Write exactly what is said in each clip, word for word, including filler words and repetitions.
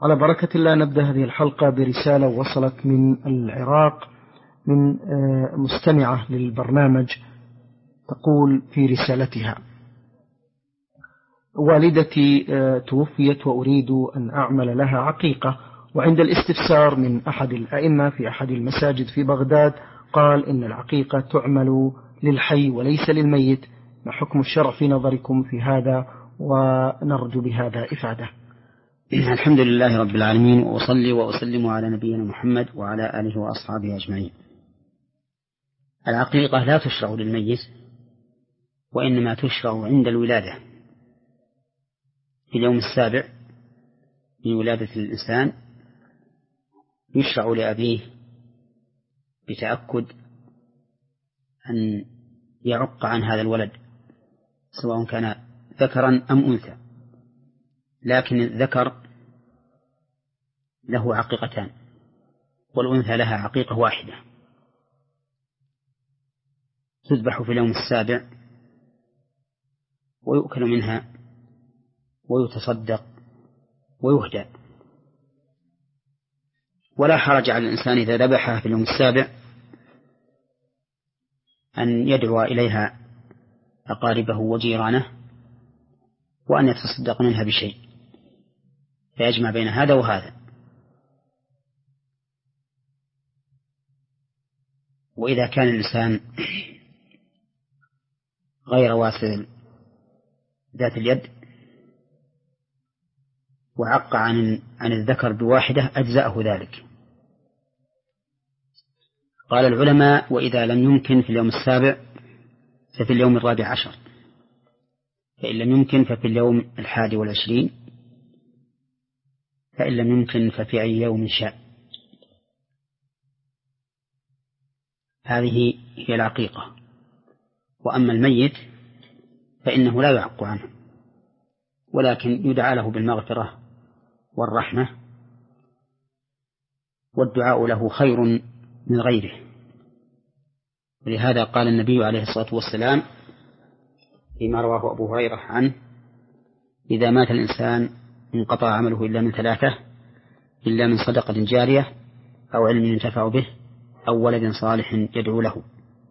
على بركة الله نبدأ هذه الحلقة برسالة وصلت من العراق من مستمعة للبرنامج. تقول في رسالتها: والدتي توفيت وأريد أن أعمل لها عقيقة، وعند الاستفسار من أحد الأئمة في أحد المساجد في بغداد قال إن العقيقة تعمل للحي وليس للميت. ما حكم الشرع في نظركم في هذا؟ ونرجو بهذا إفادة. الحمد لله رب العالمين، وأصلي وأسلم على نبينا محمد وعلى آله وأصحابه أجمعين. العقيقة لا تشرع للميت، وإنما تشرع عند الولادة في اليوم السابع من ولادة الإنسان. يشرع لأبيه بتأكد أن يعق عن هذا الولد سواء كان ذكرا أم أنثى، لكن الذكر له عقيقتان والأنثى لها عقيقة واحدة، تذبح في اليوم السابع ويؤكل منها ويتصدق ويهدى. ولا حرج على الإنسان إذا ذبحها في اليوم السابع أن يدعو إليها أقاربه وجيرانه وأن يتصدق منها بشيء، فيجمع بين هذا وهذا. وإذا كان الإنسان غير واسع ذات اليد وعق عن عن الذكر بواحدة أجزأه ذلك. قال العلماء: وإذا لم يمكن في اليوم السابع ففي اليوم الرابع عشر، فإن لم يمكن ففي اليوم الحادي والعشرين، فإن لم يمكن ففي أي يوم شاء. هذه هي العقيقة. وأما الميت فإنه لا يعق عنه، ولكن يدعى له بالمغفرة والرحمة، والدعاء له خير من غيره. ولهذا قال النبي عليه الصلاة والسلام فيما رواه أبو هريرة عنه: إذا مات الإنسان انقطع عمله إلا من ثلاثة، إلا من صدقة جارية أو علم ينتفع به أو ولد صالح يدعو له.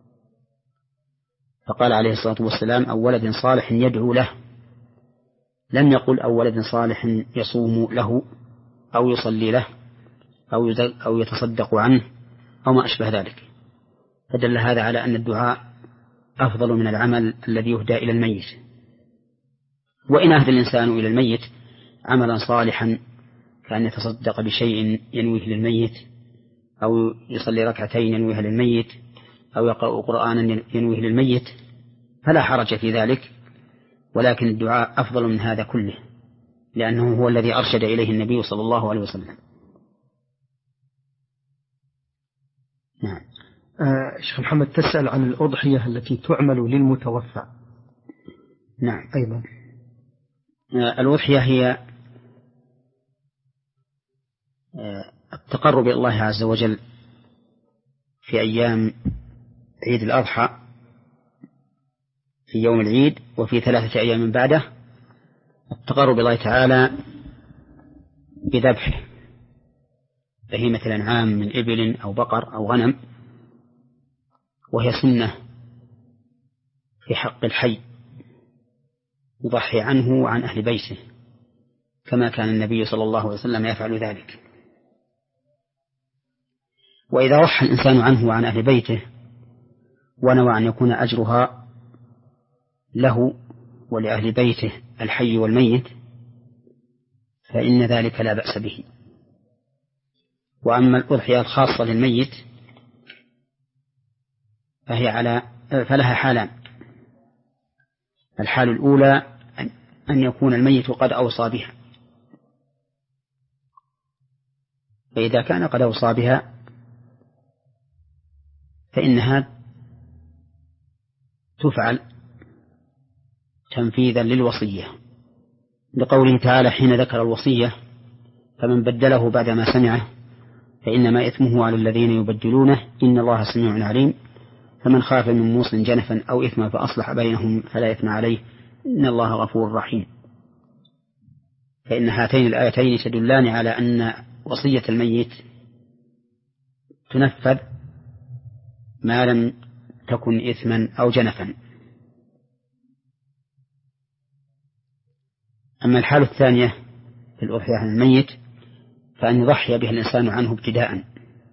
فقال عليه الصلاة والسلام: أو ولد صالح يدعو له، لم يقل أو ولد صالح يصوم له أو يصلي له أو يتصدق عنه أو ما أشبه ذلك. فدل هذا على أن الدعاء أفضل من العمل الذي يهدى إلى الميت. وإن أهدى الإنسان إلى الميت عملا صالحا كأن يتصدق بشيء ينويه للميت، أو يصلي ركعتين ينويه للميت، أو يقرأ قرآنا ينويه للميت، فلا حرج في ذلك، ولكن الدعاء أفضل من هذا كله، لأنه هو الذي أرشد إليه النبي صلى الله عليه وسلم. نعم. آه شيخ محمد تسأل عن الأضحية التي تعمل للمتوفى. نعم. أيضا آه الأضحية هي آه التقرب إلى الله عز وجل في أيام عيد الأضحى، في يوم العيد وفي ثلاثة أيام من بعده، التقرب إلى الله تعالى بذبح بهيمة الأنعام من إبل أو بقر أو غنم، وهي سنة في حق الحي يضحي عنه وعن أهل بيته، كما كان النبي صلى الله عليه وسلم يفعل ذلك. وإذا ضحى الإنسان عنه وعن أهل بيته ونوى أن يكون أجرها له ولأهل بيته الحي والميت فإن ذلك لا بأس به. وأما الأضحية الخاصة للميت فهي على فلها حالان: الحال الأولى أن يكون الميت قد أوصى بها، فإذا كان قد أوصى بها فإنها تفعل تنفيذا للوصية، لقوله تعالى حين ذكر الوصية: فمن بدله بعدما سمعه فإنما إثمه على الذين يبدلونه إن الله سميع عليم، فمن خاف من موص جنفا أو إثما فأصلح بينهم فلا إثم عليه إن الله غفور رحيم. فإن هاتين الآيتين تدلان على أن وصية الميت تنفذ ما لم تكن إثما أو جنفا. أما الحالة الثانية في الأضحية عن الميت فأن يضحي بها الإنسان عنه ابتداء،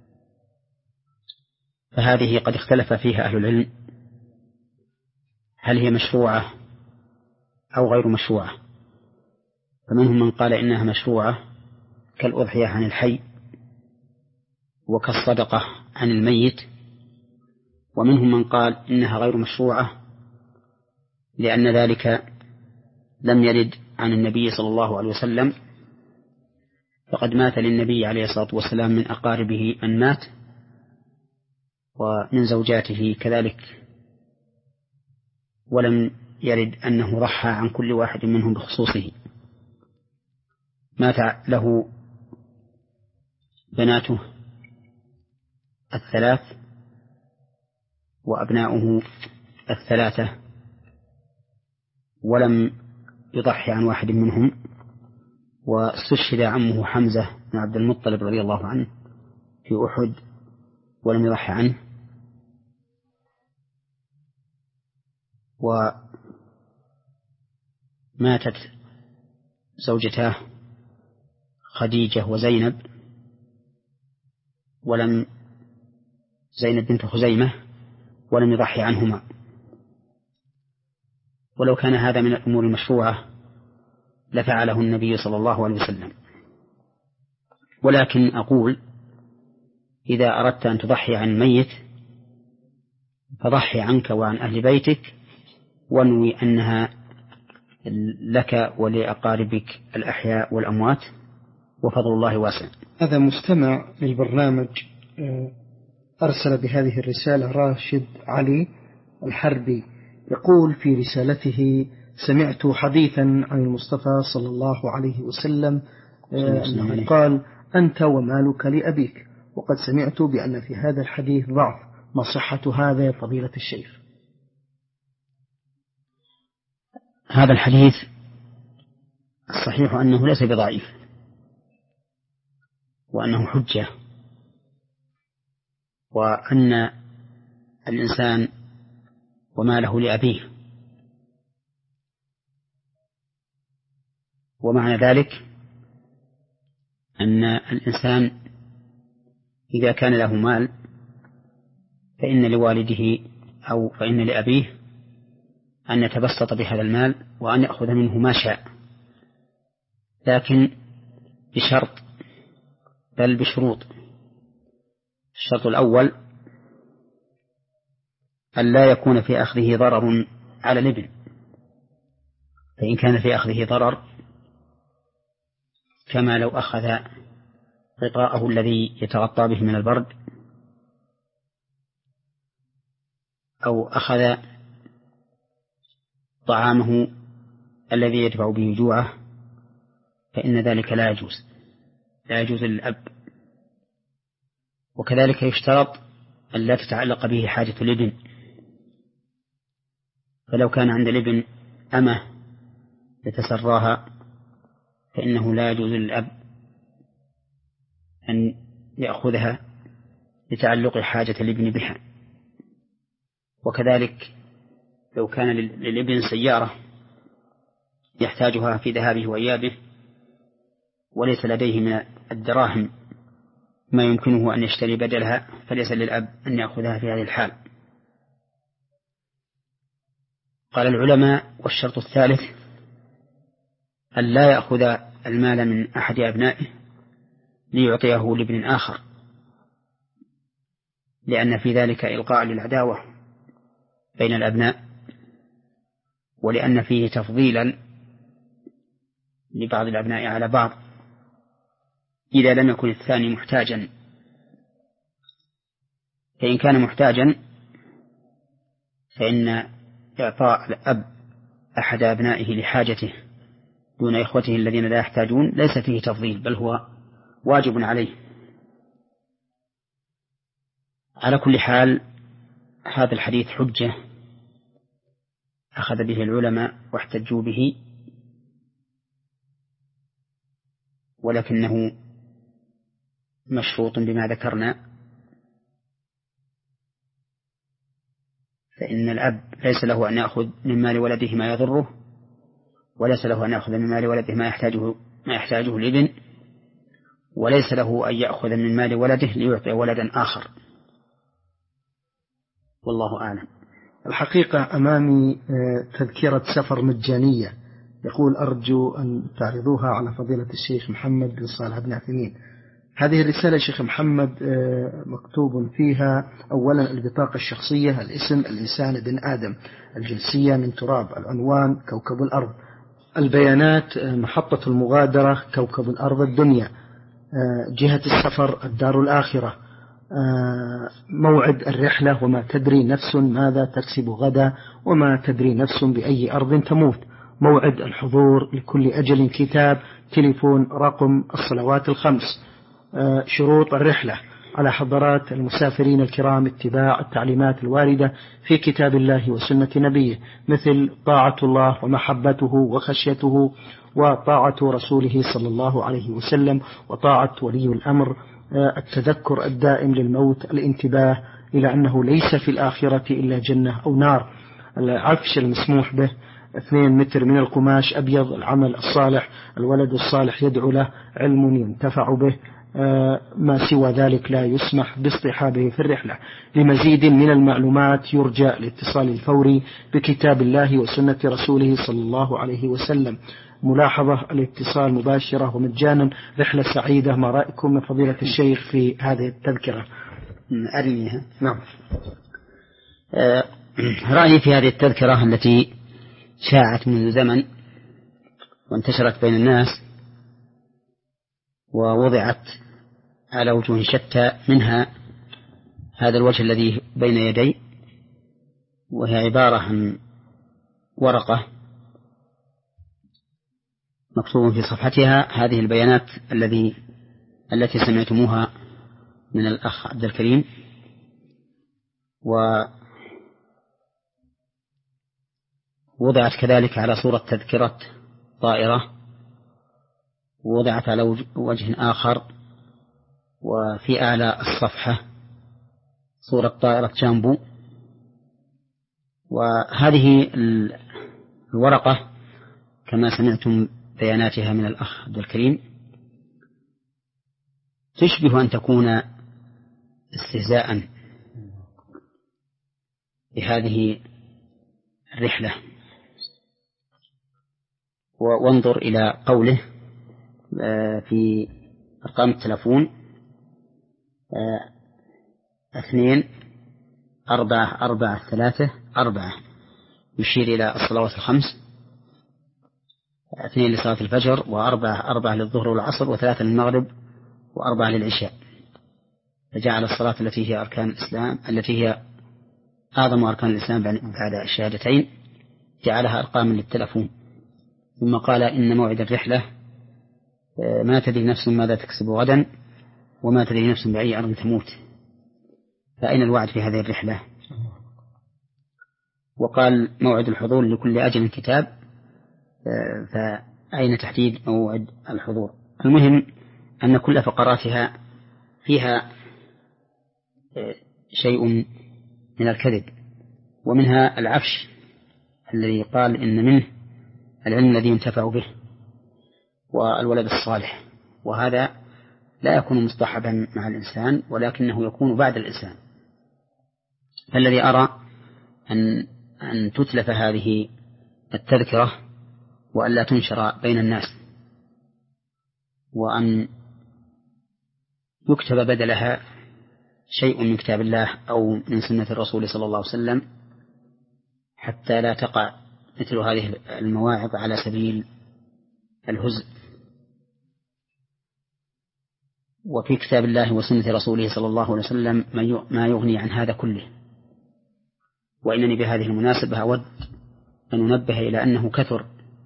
فهذه قد اختلف فيها أهل العلم هل هي مشروعة أو غير مشروعة، فمنهم من قال إنها مشروعة كالأضحية عن الحي وكالصدقة عن الميت، ومنهم من قال إنها غير مشروعة لأن ذلك لم يرد عن النبي صلى الله عليه وسلم، فقد مات للنبي عليه الصلاة والسلام من أقاربه من مات، ومن زوجاته كذلك، ولم يرد أنه ضحى عن كل واحد منهم بخصوصه. مات له بناته الثلاث وأبناؤه الثلاثة، ولم يضحي عن واحد منهم، واستشهد عمه حمزة بن عبد المطلب رضي الله عنه في أحد ولم يضحي عنه، وماتت زوجتاه خديجة وزينب ولم زينب بنت خزيمة ولم يضحي عنهما. ولو كان هذا من الأمور المشروعة لفعله النبي صلى الله عليه وسلم، ولكن أقول إذا أردت أن تضحي عن الميت فضحي عنك وعن أهل بيتك، وانوي أنها لك ولأقاربك الأحياء والأموات، وفضل الله واسع. هذا مستمع للبرنامج أرسل بهذه الرسالة راشد علي الحربي، يقول في رسالته: سمعت حديثا عن المصطفى صلى الله عليه وسلم أنه قال: أنت ومالك لأبيك، وقد سمعت بأن في هذا الحديث ضعف، ما صحة هذا يا فضيلة الشيخ؟ هذا الحديث الصحيح أنه ليس بضعيف، وأنه حجة، وأن الإنسان وماله لأبيه، ومعنى ذلك أن الإنسان إذا كان له مال فإن لوالده أو فإن لأبيه أن يتبسط بهذا المال وأن يأخذ منه ما شاء، لكن بشرط، بل بشروط. الشرط الأول أن لا يكون في أخذه ضرر على الابن، فإن كان في أخذه ضرر كما لو أخذ غطاءه الذي يتغطى به من البرد، أو أخذ طعامه الذي يدفع به جوعه، فإن ذلك لا يجوز، لا يجوز للأب. وكذلك يشترط أن لا تتعلق به حاجة الابن، فلو كان عند الابن أمه يتسراها فإنه لا يجوز للأب أن يأخذها لتعلق حاجة الابن بها. وكذلك لو كان للابن سيارة يحتاجها في ذهابه وإيابه وليس لديه من الدراهم ما يمكنه أن يشتري بدلها، فليس للأب أن يأخذها في هذه الحال. قال العلماء: والشرط الثالث أن لا يأخذ المال من أحد أبنائه ليعطيه لابن آخر، لأن في ذلك إلقاء للعداوة بين الأبناء، ولأن فيه تفضيلا لبعض الأبناء على بعض إذا لم يكن الثاني محتاجا. فإن كان محتاجا فإن إعطاء الأب أحد أبنائه لحاجته دون إخوته الذين لا يحتاجون ليس فيه تفضيل، بل هو واجب عليه. على كل حال هذا الحديث حجة أخذ به العلماء واحتجوا به، ولكنه مشروط بما ذكرنا، فإن الأب ليس له أن يأخذ من مال ولده ما يضره، وليس له أن يأخذ من مال ولده ما يحتاجه ما يحتاجه الابن، وليس له أن يأخذ من مال ولده ليعطي ولدا آخر، والله أعلم. الحقيقة أمامي تذكرة سفر مجانية، يقول أرجو أن تعرضوها على فضيلة الشيخ محمد بن صالح بن عثيمين. هذه الرسالة شيخ محمد مكتوب فيها أولا البطاقة الشخصية، الاسم الإنسان بن آدم، الجنسية من تراب، العنوان كوكب الأرض، البيانات محطة المغادرة كوكب الأرض الدنيا، جهة السفر الدار الآخرة، موعد الرحلة وما تدري نفس ماذا تكسب غدا وما تدري نفس بأي أرض تموت، موعد الحضور لكل أجل كتاب، تليفون، رقم، الصلوات الخمس، شروط الرحلة على حضرات المسافرين الكرام اتباع التعليمات الواردة في كتاب الله وسنة نبيه، مثل طاعة الله ومحبته وخشيته وطاعة رسوله صلى الله عليه وسلم وطاعة ولي الأمر، التذكر الدائم للموت، الانتباه إلى أنه ليس في الآخرة إلا جنة أو نار، العفش المسموح به اثنين متر من القماش أبيض، العمل الصالح، الولد الصالح يدعو له، علم ينتفع به، ما سوى ذلك لا يسمح باصطحابه في الرحلة. لمزيد من المعلومات يرجى الاتصال الفوري بكتاب الله وسنة رسوله صلى الله عليه وسلم. ملاحظة: الاتصال مباشرة ومجانا، رحلة سعيدة. ما رأيكم من فضيلة الشيخ في هذه التذكرة؟ أرنيها. نعم. رأيي في هذه التذكرة التي شاعت منذ زمن وانتشرت بين الناس ووضعت على وجوه شتى، منها هذا الوجه الذي بين يدي، وهي عبارة عن ورقة مكتوب في صفحتها هذه البيانات الذي التي سمعتموها من الأخ عبد الكريم، ووضعت كذلك على صورة تذكرة طائرة، ووضعت على وجه آخر وفي أعلى الصفحة صورة طائرة جامبو. وهذه الورقة كما سمعتم بياناتها من الأخ عبد الكريم تشبه أن تكون استهزاء بهذه الرحلة. وانظر إلى قوله في أرقام التلفون: اثنين أربعة أربعة ثلاثة أربعة، يشير إلى الصلوات الخمس، اثنين لصلاة الفجر، وأربعة أربعة للظهر والعصر، وثلاثة للمغرب، وأربعة للعشاء. فجعل الصلاة التي هي أركان الإسلام التي هي أعظم أركان الإسلام بعد الشهادتين جعلها أرقاما للتلفون. ثم قال: إن موعد الرحلة ما تدري نفس ماذا تكسب غدا وما تدري نفس بأي أرض تموت. فأين الوعد في هذه الرحلة؟ وقال: موعد الحضور لكل أجل كتاب، فأين تحديد موعد الحضور؟ المهم أن كل فقراتها فيها شيء من الكذب، ومنها العفش الذي قال إن منه العلم الذي ينتفع به والولد الصالح، وهذا لا يكون مصطحبا مع الإنسان ولكنه يكون بعد الإنسان. فالذي أرى أن أن تتلف هذه التذكرة وأن لا تنشر بين الناس، وأن يكتب بدلها شيء من كتاب الله أو من سنة الرسول صلى الله عليه وسلم، حتى لا تقع مثل هذه المواعظ على سبيل الهزء. وفي كتاب الله وسنة رسوله صلى الله عليه وسلم ما يغني عن هذا كله. وإنني بهذه المناسبة أود أن ننبه إلى أنه كثر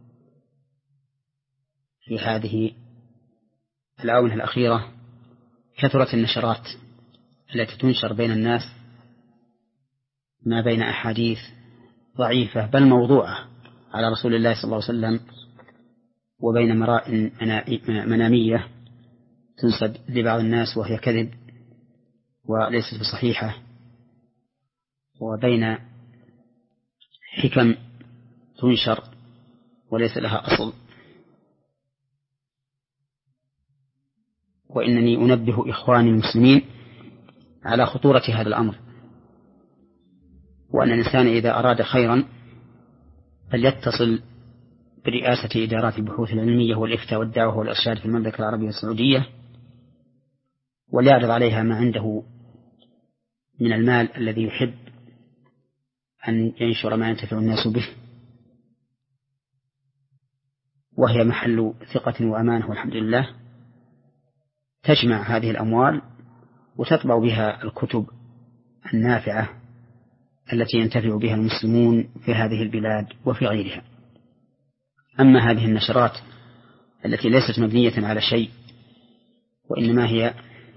في هذه الآونة الأخيرة كثرت النشرات التي تنشر بين الناس ما بين أحاديث ضعيفة بل موضوعة على رسول الله صلى الله عليه وسلم وبين مراء منامية تنسب لبعض الناس وهي كذب وليست بصحيحة، وبين حكم تنشر وليس لها أصل. وإنني أنبه إخواني المسلمين على خطورة هذا الأمر، وأن الإنسان إذا أراد خيرا فليتصل برئاسة إدارات البحوث العلمية والإفتاء والدعوة والإرشاد في المملكة العربية السعودية، وليعرض عليها ما عنده من المال الذي يحب أن ينشر ما ينتفع الناس به، وهي محل ثقة وأمانة والحمد لله، تجمع هذه الأموال وتطبع بها الكتب النافعة التي ينتفع بها المسلمون في هذه البلاد وفي غيرها. أما هذه النشرات التي ليست مبنية على شيء وإنما هي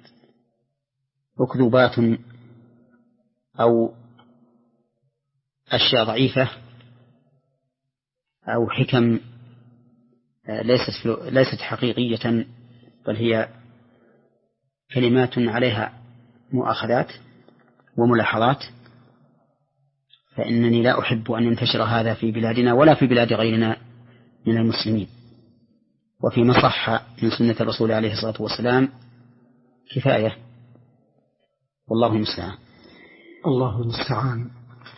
أكذوبات أو أشياء ضعيفة أو حكم ليست ليست حقيقية، بل هي كلمات عليها مؤاخذات وملاحظات، فإنني لا أحب أن ينتشر هذا في بلادنا ولا في بلاد غيرنا من المسلمين. وفيما صح من سنة الرسول عليه الصلاة والسلام كفاية، والله المستعان. الله المستعان.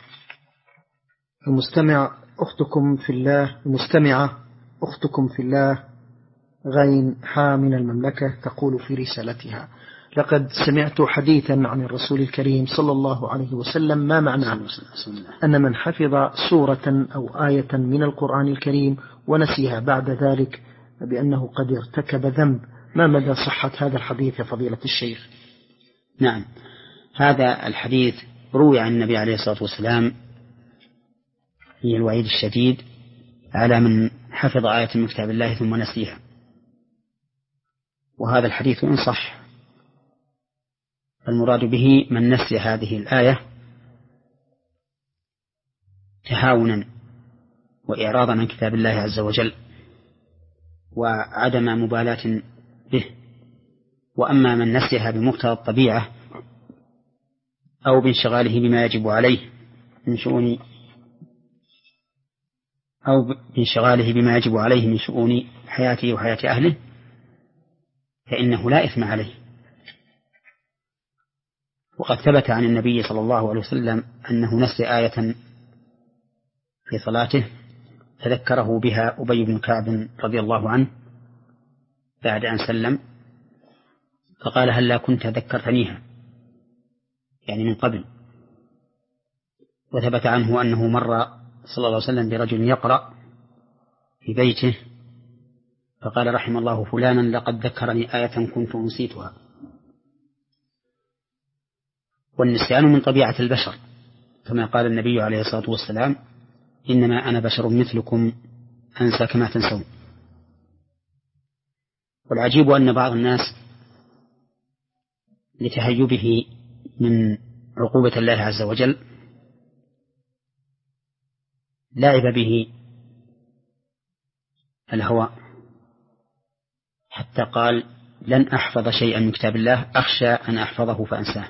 المستمع أختكم في الله المستمعة أختكم في الله غين حا من المملكة تقول في رسالتها: لقد سمعت حديثا عن الرسول الكريم صلى الله عليه وسلم ما معناه أن من حفظ سورة أو آية من القرآن الكريم ونسيها بعد ذلك بأنه قد ارتكب ذنب. ما مدى صحة هذا الحديث يا فضيلة الشيخ؟ نعم، هذا الحديث روي عن النبي عليه الصلاة والسلام في الوعيد الشديد على من حفظ آية من كتاب الله ثم نسيها، وهذا الحديث إن صح المراد به من نسي هذه الآية تهاونا وإعراضا عن كتاب الله عز وجل وعدم مبالاة به. وأما من نسيها بمقتضى الطبيعة أو بانشغاله بما يجب عليه من شؤون أو بانشغاله بما يجب عليه من شؤون حياته وحياة أهله فإنه لا إثم عليه. وقد ثبت عن النبي صلى الله عليه وسلم أنه نسي آية في صلاته تذكره بها أبي بن كعب رضي الله عنه بعد أن سلم، فقال: هل لا كنت ذكرتنيها، يعني من قبل. وثبت عنه أنه مر صلى الله عليه وسلم برجل يقرأ في بيته فقال: رحم الله فلانا لقد ذكرني آية كنت نسيتها. والنسيان من طبيعة البشر، كما قال النبي عليه الصلاة والسلام: إنما أنا بشر مثلكم أنسى كما تنسون. والعجيب أن بعض الناس لتهيبه من عقوبة الله عز وجل لعب به الهوى حتى قال: لن أحفظ شيئا من كتاب الله أخشى أن أحفظه فأنساه،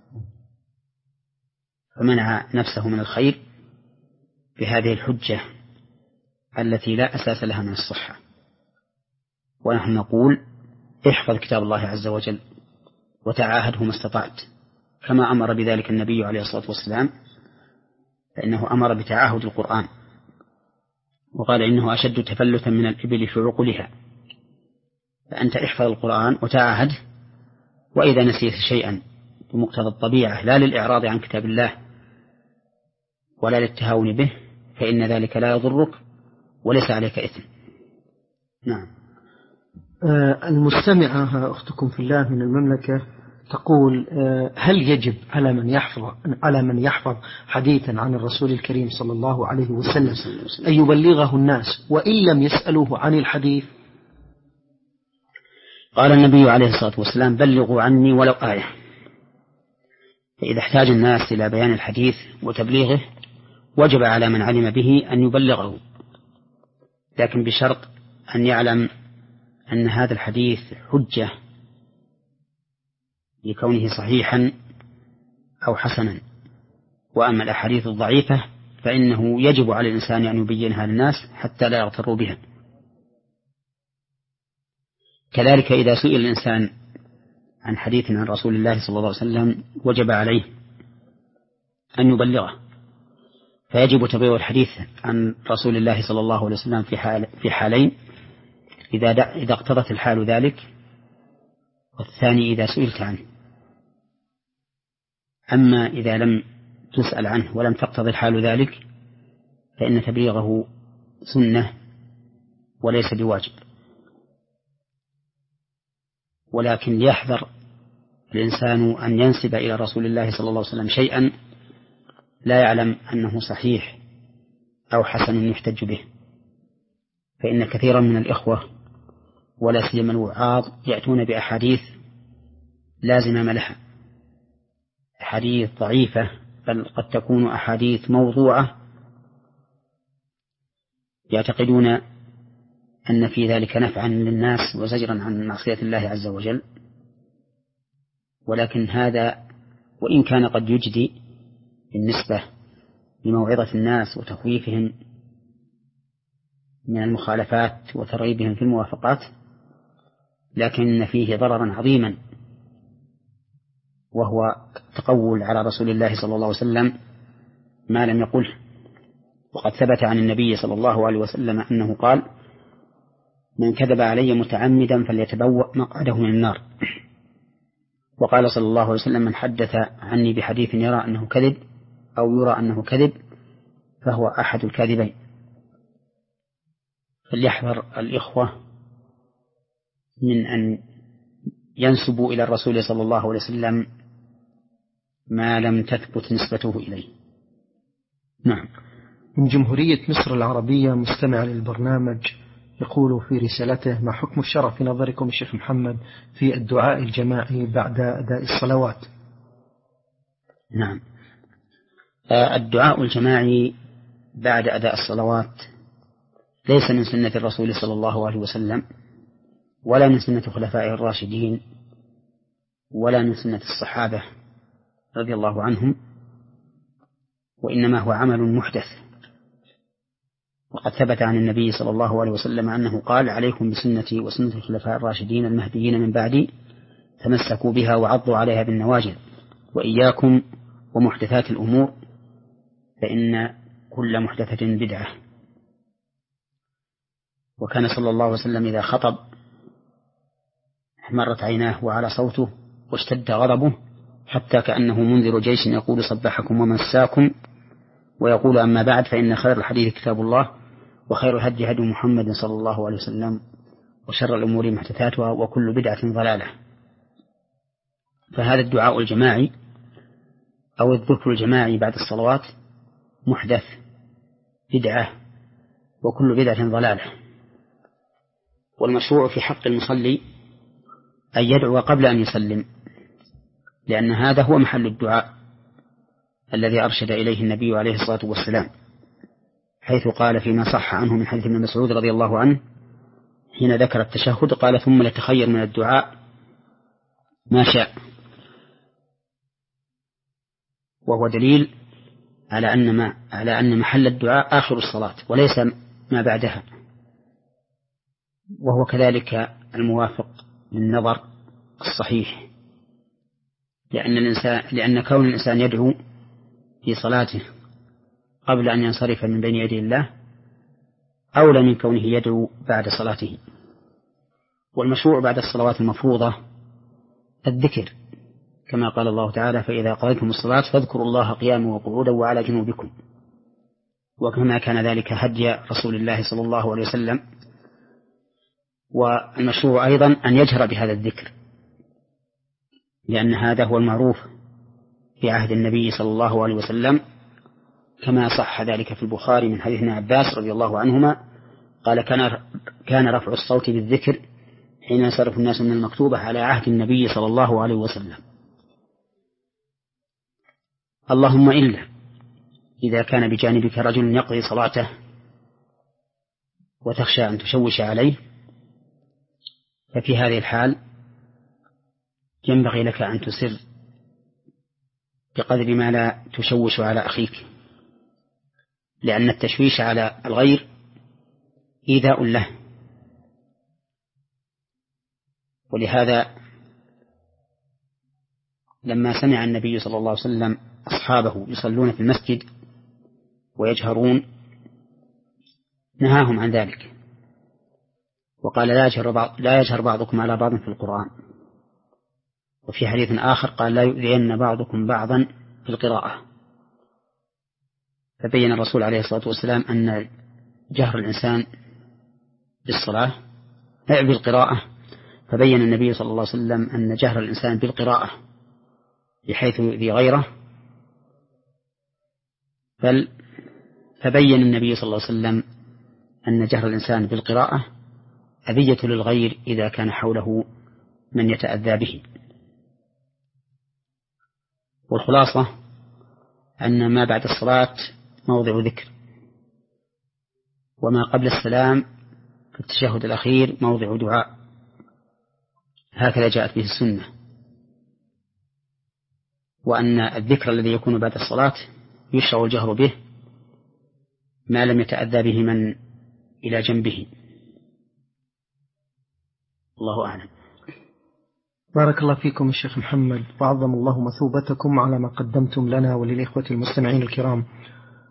فمنع نفسه من الخير بهذه الحجة التي لا أساس لها من الصحة. ونحن نقول: احفظ كتاب الله عز وجل وتعاهده ما استطعت، كما أمر بذلك النبي عليه الصلاة والسلام، فإنه أمر بتعاهد القرآن وقال: إنه أشد تفلتا من الإبل في عقلها. فأنت احفظ القرآن وتعاهد، وإذا نسيت شيئا بمقتضى الطبيعة لا للإعراض عن كتاب الله ولا للتهاون به فإن ذلك لا يضرك وليس عليك إثم. نعم. آه المستمعة أختكم في الله من المملكة تقول: آه هل يجب على من يحفظ على من يحفظ حديثا عن الرسول الكريم صلى الله عليه وسلم أن يبلغه الناس وإن لم يسألوه عن الحديث؟ قال النبي عليه الصلاة والسلام: بلغوا عني ولو آية. فإذا احتاج الناس إلى بيان الحديث وتبليغه وجب على من علم به أن يبلغه، لكن بشرط أن يعلم أن هذا الحديث حجة لكونه صحيحا أو حسنا، وأما الأحاديث الضعيفة فإنه يجب على الإنسان أن يبينها للناس حتى لا يغتروا بها. كذلك إذا سئل الإنسان عن حديث عن رسول الله صلى الله عليه وسلم وجب عليه أن يبلغه، فيجب تبليغ الحديث عن رسول الله صلى الله عليه وسلم في حال في حالين: إذا إذا اقتضت الحال ذلك، والثاني إذا سئلت عنه. أما إذا لم تسأل عنه ولم تقتضي الحال ذلك فإن تبليغه سنة وليس بواجب. ولكن ليحذر الإنسان أن ينسب إلى رسول الله صلى الله عليه وسلم شيئا لا يعلم أنه صحيح أو حسن يحتج به، فإن كثيرا من الإخوة ولا سيما الوعاظ يأتون بأحاديث لا زمام لها، أحاديث ضعيفة، بل قد تكون أحاديث موضوعة، يعتقدون أن في ذلك نفعا للناس وزجرا عن معصية الله عز وجل. ولكن هذا وإن كان قد يجدي بالنسبة لموعظة الناس وتخويفهم من المخالفات وترغيبهم في الموافقات، لكن فيه ضررا عظيما، وهو التقول على رسول الله صلى الله عليه وسلم ما لم يقله. وقد ثبت عن النبي صلى الله عليه وسلم أنه قال: من كذب علي متعمدا فليتبوأ مقعده من النار. وقال صلى الله عليه وسلم: من حدث عني بحديث يرى أنه كذب أو يرى أنه كذب فهو أحد الكاذبين. فليحذر الإخوة من أن ينسبوا إلى الرسول صلى الله عليه وسلم ما لم تثبت نسبته إليه. نعم. من جمهورية مصر العربية مستمع للبرنامج يقول في رسالته: ما حكم الشرع في نظركم الشيخ محمد في الدعاء الجماعي بعد أداء الصلوات؟ نعم، الدعاء الجماعي بعد أداء الصلوات ليس من سنة الرسول صلى الله عليه وسلم، ولا من سنة خلفائه الراشدين، ولا من سنة الصحابة رضي الله عنهم، وإنما هو عمل محدث. وقد ثبت عن النبي صلى الله عليه وسلم أنه قال: عليكم بسنتي وسنة الخلفاء الراشدين المهديين من بعدي، تمسكوا بها وعضوا عليها بالنواجذ، وإياكم ومحدثات الأمور فإن كل محدثة بدعة. وكان صلى الله عليه وسلم إذا خطب احمرت عيناه وعلى صوته واشتد غضبه، حتى كأنه منذر جيش يقول: صبحكم ومساكم، ويقول: أما بعد فإن خير الحديث كتاب الله، وخير الهدي هدي محمد صلى الله عليه وسلم، وشر الأمور محدثاتها، وكل بدعة ضلالة. فهذا الدعاء الجماعي أو الذكر الجماعي بعد الصلوات محدث بدعة، وكل بدعة ضلالة. والمشروع في حق المصلي أن يدعو قبل أن يسلم، لأن هذا هو محل الدعاء الذي أرشد إليه النبي عليه الصلاة والسلام، حيث قال فيما صح عنه من حديث ابن مسعود رضي الله عنه حين ذكر التشهد قال: ثم لتخير من الدعاء ما شاء. وهو دليل على أن ما على أن محل الدعاء آخر الصلاة وليس ما بعدها، وهو كذلك الموافق للنظر الصحيح، لأن الإنسان لأن كون الإنسان يدعو في صلاته قبل أن ينصرف من بين يدي الله أولى من كونه يدعو بعد صلاته. والمشروع بعد الصلوات المفروضة الذكر، كما قال الله تعالى: فإذا قضيتم الصلاة فاذكروا الله قياما وقعودا وعلى جنوبكم، وكما كان ذلك هدي رسول الله صلى الله عليه وسلم. والمشروع أيضا أن يجهر بهذا الذكر، لأن هذا هو المعروف في عهد النبي صلى الله عليه وسلم، كما صح ذلك في البخاري من حديث ابن عباس رضي الله عنهما قال: كان كان رفع الصوت بالذكر حين ينصرف الناس من المكتوبة على عهد النبي صلى الله عليه وسلم. اللهم إلا إذا كان بجانبك رجل يقضي صلاته وتخشى أن تشوش عليه، ففي هذه الحال ينبغي لك أن تسر بقدر ما لا تشوش على أخيك، لأن التشويش على الغير إيذاء له. ولهذا لما سمع النبي صلى الله عليه وسلم أصحابه يصلون في المسجد ويجهرون نهاهم عن ذلك، وقال لا يجهر, بعض لا يجهر بعضكم على بعض في القرآن. وفي حديث آخر قال لا يؤذين بعضكم بعضا في القراءة. فبين الرسول عليه الصلاة والسلام أن جهر الإنسان بالصلاة بالقراءة فبين النبي صلى الله عليه وسلم أن جهر الإنسان بالقراءة بحيث يؤذي غيره بل فبين النبي صلى الله عليه وسلم أن جهر الإنسان بالقراءة أذية للغير إذا كان حوله من يتأذى به. والخلاصة أن ما بعد الصلاة موضع ذكر، وما قبل السلام في التشهد الأخير موضع دعاء، هكذا جاءت به السنة. وأن الذكر الذي يكون بعد الصلاة يشرع الجهر به ما لم يتأذى به من إلى جنبه. الله أعلم. بارك الله فيكم الشيخ محمد، وعظم الله مثوبتكم على ما قدمتم لنا وللإخوة المستمعين الكرام.